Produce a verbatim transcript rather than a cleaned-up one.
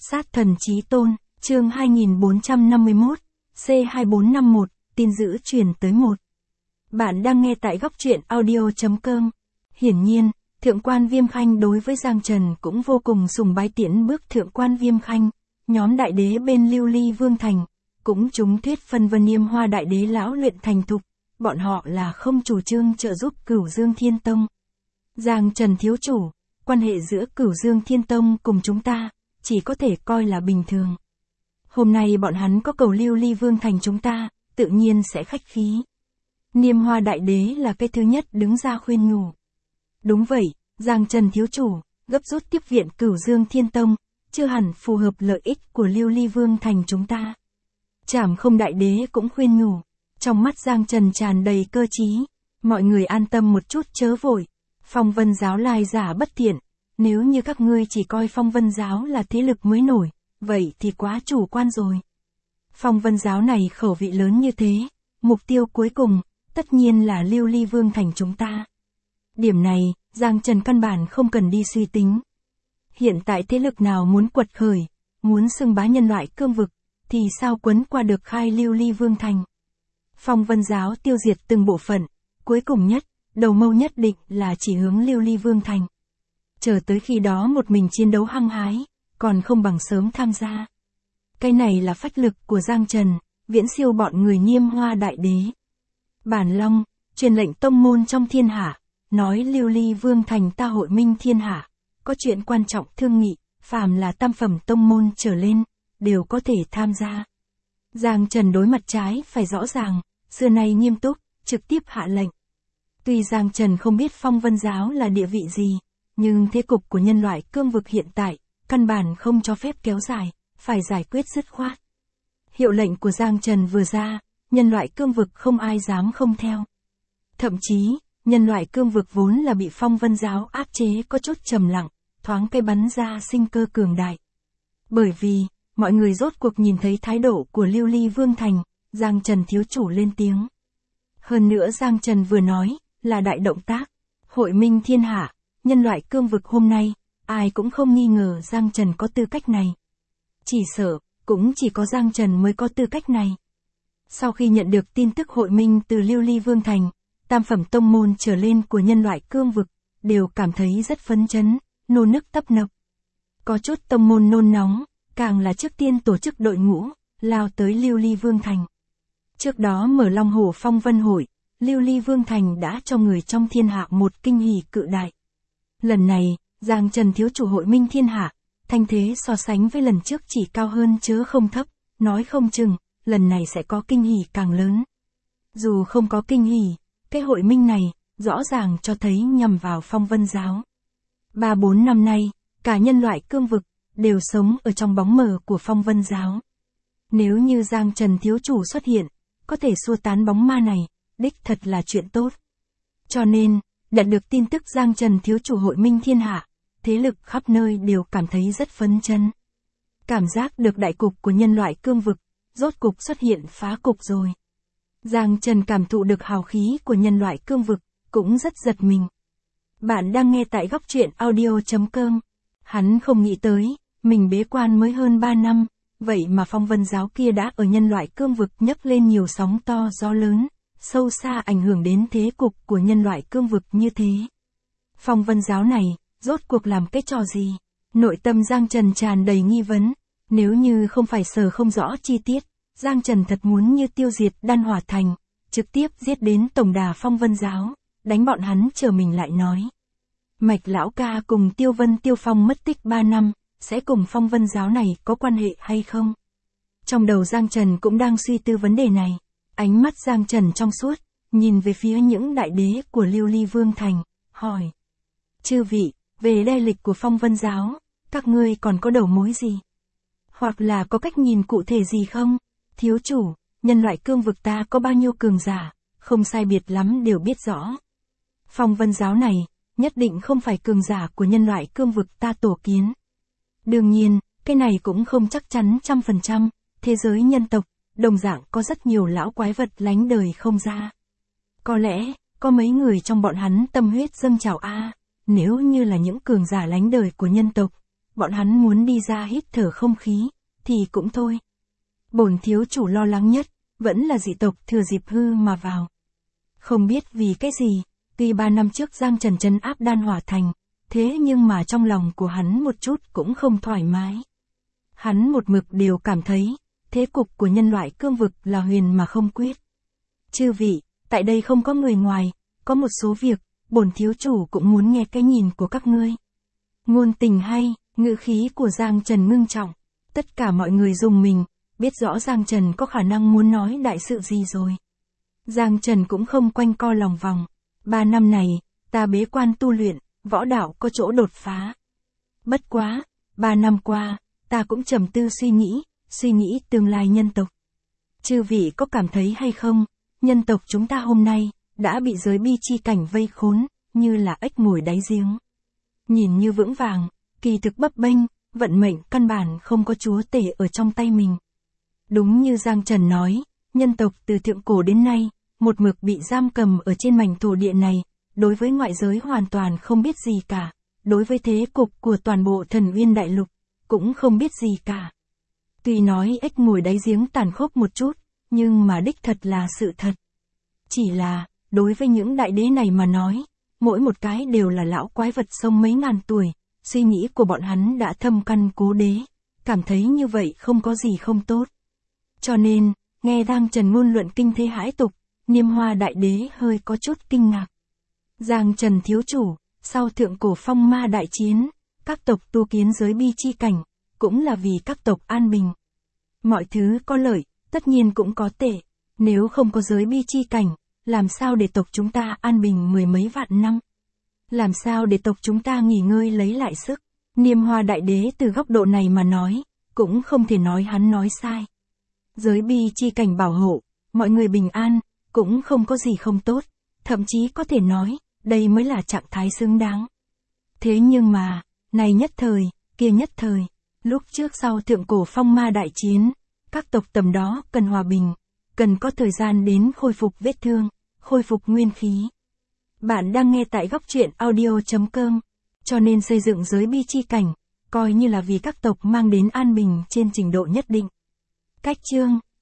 Sát thần chí tôn, chương hai nghìn bốn trăm năm mươi mốt, C hai bốn năm mốt, tin dữ truyền tới một. Bạn đang nghe tại góc truyện audio chấm com. Hiển nhiên, Thượng quan Viêm Khanh đối với Giang Trần cũng vô cùng sùng bái tiễn bước Thượng quan Viêm Khanh, nhóm đại đế bên Lưu Ly Vương Thành, cũng chúng thuyết phân vân Niêm Hoa đại đế lão luyện thành thục, bọn họ là không chủ trương trợ giúp Cửu Dương Thiên Tông. Giang Trần thiếu chủ, quan hệ giữa Cửu Dương Thiên Tông cùng chúng ta, chỉ có thể coi là bình thường. Hôm nay bọn hắn có cầu Lưu Ly Vương Thành chúng ta, tự nhiên sẽ khách khí. Niêm Hoa đại đế là cái thứ nhất đứng ra khuyên nhủ. Đúng vậy, Giang Trần thiếu chủ, gấp rút tiếp viện Cửu Dương Thiên Tông, chưa hẳn phù hợp lợi ích của Lưu Ly Vương Thành chúng ta. Trảm Không đại đế cũng khuyên nhủ, trong mắt Giang Trần tràn đầy cơ trí, mọi người an tâm một chút chớ vội, Phong Vân giáo lai giả bất thiện, nếu như các ngươi chỉ coi Phong Vân giáo là thế lực mới nổi, vậy thì quá chủ quan rồi. Phong Vân giáo này khẩu vị lớn như thế, mục tiêu cuối cùng, tất nhiên là Lưu Ly Vương Thành chúng ta. Điểm này, Giang Trần căn bản không cần đi suy tính. Hiện tại thế lực nào muốn quật khởi, muốn xưng bá nhân loại cương vực, thì sao quấn qua được khai Lưu Ly Vương Thành. Phong Vân giáo tiêu diệt từng bộ phận, cuối cùng nhất, đầu mâu nhất định là chỉ hướng Lưu Ly Vương Thành. Chờ tới khi đó một mình chiến đấu hăng hái, còn không bằng sớm tham gia. Cái này là phách lực của Giang Trần, viễn siêu bọn người Niêm Hoa đại đế. Bản Long, truyền lệnh tông môn trong thiên hạ, nói Lưu Ly Vương Thành ta hội minh thiên hạ, có chuyện quan trọng thương nghị, phàm là tam phẩm tông môn trở lên, đều có thể tham gia. Giang Trần đối mặt trái phải rõ ràng, xưa nay nghiêm túc, trực tiếp hạ lệnh. Tuy Giang Trần không biết Phong Vân giáo là địa vị gì, nhưng thế cục của nhân loại cương vực hiện tại, căn bản không cho phép kéo dài, phải giải quyết dứt khoát. Hiệu lệnh của Giang Trần vừa ra, nhân loại cương vực không ai dám không theo. Thậm chí, nhân loại cương vực vốn là bị Phong Vân giáo áp chế có chút trầm lặng, thoáng cây bắn ra sinh cơ cường đại. Bởi vì, mọi người rốt cuộc nhìn thấy thái độ của Lưu Ly Vương Thành, Giang Trần thiếu chủ lên tiếng. Hơn nữa Giang Trần vừa nói, là đại động tác, hội minh thiên hạ, nhân loại cương vực hôm nay, ai cũng không nghi ngờ Giang Trần có tư cách này. Chỉ sợ, cũng chỉ có Giang Trần mới có tư cách này. Sau khi nhận được tin tức hội minh từ Lưu Ly Vương Thành, tam phẩm tông môn trở lên của nhân loại cương vực, đều cảm thấy rất phấn chấn, nô nức tấp nập. Có chút tông môn nôn nóng, càng là trước tiên tổ chức đội ngũ, lao tới Lưu Ly Vương Thành. Trước đó mở Long Hổ Phong Vân Hội, Lưu Ly Vương Thành đã cho người trong thiên hạ một kinh hỉ cự đại. Lần này, Giang Trần thiếu chủ hội minh thiên hạ, thanh thế so sánh với lần trước chỉ cao hơn chớ không thấp, nói không chừng, lần này sẽ có kinh hỉ càng lớn. Dù không có kinh hỉ, cái hội minh này, rõ ràng cho thấy nhằm vào Phong Vân giáo. Ba bốn năm nay, cả nhân loại cương vực, đều sống ở trong bóng mờ của Phong Vân giáo. Nếu như Giang Trần thiếu chủ xuất hiện, có thể xua tán bóng ma này, đích thật là chuyện tốt. Cho nên, đạt được tin tức Giang Trần thiếu chủ hội minh thiên hạ, thế lực khắp nơi đều cảm thấy rất phấn chấn. Cảm giác được đại cục của nhân loại cương vực, rốt cục xuất hiện phá cục rồi. Giang Trần cảm thụ được hào khí của nhân loại cương vực, cũng rất giật mình. Bạn đang nghe tại góc truyện audio chấm com. Hắn không nghĩ tới, mình bế quan mới hơn ba năm, vậy mà Phong Vân giáo kia đã ở nhân loại cương vực nhấc lên nhiều sóng to gió lớn, sâu xa ảnh hưởng đến thế cục của nhân loại cương vực như thế. Phong Vân giáo này, rốt cuộc làm cái trò gì? Nội tâm Giang Trần tràn đầy nghi vấn, nếu như không phải sờ không rõ chi tiết, Giang Trần thật muốn như tiêu diệt Đan Hỏa Thành, trực tiếp giết đến tổng đà Phong Vân giáo, đánh bọn hắn chờ mình lại nói. Mạch lão ca cùng Tiêu Vân Tiêu Phong mất tích ba năm, sẽ cùng Phong Vân giáo này có quan hệ hay không? Trong đầu Giang Trần cũng đang suy tư vấn đề này, ánh mắt Giang Trần trong suốt, nhìn về phía những đại đế của Lưu Ly Vương Thành, hỏi. Chư vị, về lai lịch của Phong Vân giáo, các ngươi còn có đầu mối gì? Hoặc là có cách nhìn cụ thể gì không? Thiếu chủ, nhân loại cương vực ta có bao nhiêu cường giả, không sai biệt lắm đều biết rõ. Phong Vân giáo này, nhất định không phải cường giả của nhân loại cương vực ta tổ kiến. Đương nhiên, cái này cũng không chắc chắn trăm phần trăm, thế giới nhân tộc, đồng dạng có rất nhiều lão quái vật lánh đời không ra. Có lẽ, có mấy người trong bọn hắn tâm huyết dâng trào a, nếu như là những cường giả lánh đời của nhân tộc, bọn hắn muốn đi ra hít thở không khí, thì cũng thôi. Bổn thiếu chủ lo lắng nhất, vẫn là dị tộc thừa dịp hư mà vào. Không biết vì cái gì, tuy ba năm trước Giang Trần trấn áp Đan Hỏa Thành, thế nhưng mà trong lòng của hắn một chút cũng không thoải mái. Hắn một mực đều cảm thấy, thế cục của nhân loại cương vực là huyền mà không quyết. Chư vị, tại đây không có người ngoài, có một số việc, bổn thiếu chủ cũng muốn nghe cái nhìn của các ngươi. Ngôn tình hay, ngữ khí của Giang Trần ngưng trọng. Tất cả mọi người dùng mình, biết rõ Giang Trần có khả năng muốn nói đại sự gì rồi. Giang Trần cũng không quanh co lòng vòng. Ba năm này, ta bế quan tu luyện, võ đạo có chỗ đột phá. Bất quá, ba năm qua, ta cũng trầm tư suy nghĩ, suy nghĩ tương lai nhân tộc. Chư vị có cảm thấy hay không, nhân tộc chúng ta hôm nay, đã bị giới bi chi cảnh vây khốn, như là ếch ngồi đáy giếng. Nhìn như vững vàng, kỳ thực bấp bênh, vận mệnh căn bản không có chúa tể ở trong tay mình. Đúng như Giang Trần nói, nhân tộc từ thượng cổ đến nay, một mực bị giam cầm ở trên mảnh thổ địa này, đối với ngoại giới hoàn toàn không biết gì cả, đối với thế cục của toàn bộ Thần Uyên Đại Lục, cũng không biết gì cả. Tuy nói ếch ngồi đáy giếng tàn khốc một chút, nhưng mà đích thật là sự thật. Chỉ là, đối với những đại đế này mà nói, mỗi một cái đều là lão quái vật sống mấy ngàn tuổi, suy nghĩ của bọn hắn đã thâm căn cố đế, cảm thấy như vậy không có gì không tốt. Cho nên, nghe Giang Trần ngôn luận kinh thế hãi tục, Niêm Hoa đại đế hơi có chút kinh ngạc. Giang Trần thiếu chủ, sau thượng cổ phong ma đại chiến, các tộc tu kiến giới bi chi cảnh, cũng là vì các tộc an bình. Mọi thứ có lợi, tất nhiên cũng có tệ, nếu không có giới bi chi cảnh, làm sao để tộc chúng ta an bình mười mấy vạn năm? Làm sao để tộc chúng ta nghỉ ngơi lấy lại sức? Niêm Hoa đại đế từ góc độ này mà nói, cũng không thể nói hắn nói sai. Giới bi chi cảnh bảo hộ, mọi người bình an, cũng không có gì không tốt, thậm chí có thể nói, đây mới là trạng thái xứng đáng. Thế nhưng mà, này nhất thời, kia nhất thời, lúc trước sau thượng cổ phong ma đại chiến, các tộc tầm đó cần hòa bình, cần có thời gian đến khôi phục vết thương, khôi phục nguyên khí. Bạn đang nghe tại góc truyện audio chấm com, cho nên xây dựng giới bi chi cảnh, coi như là vì các tộc mang đến an bình trên trình độ nhất định. Cách chương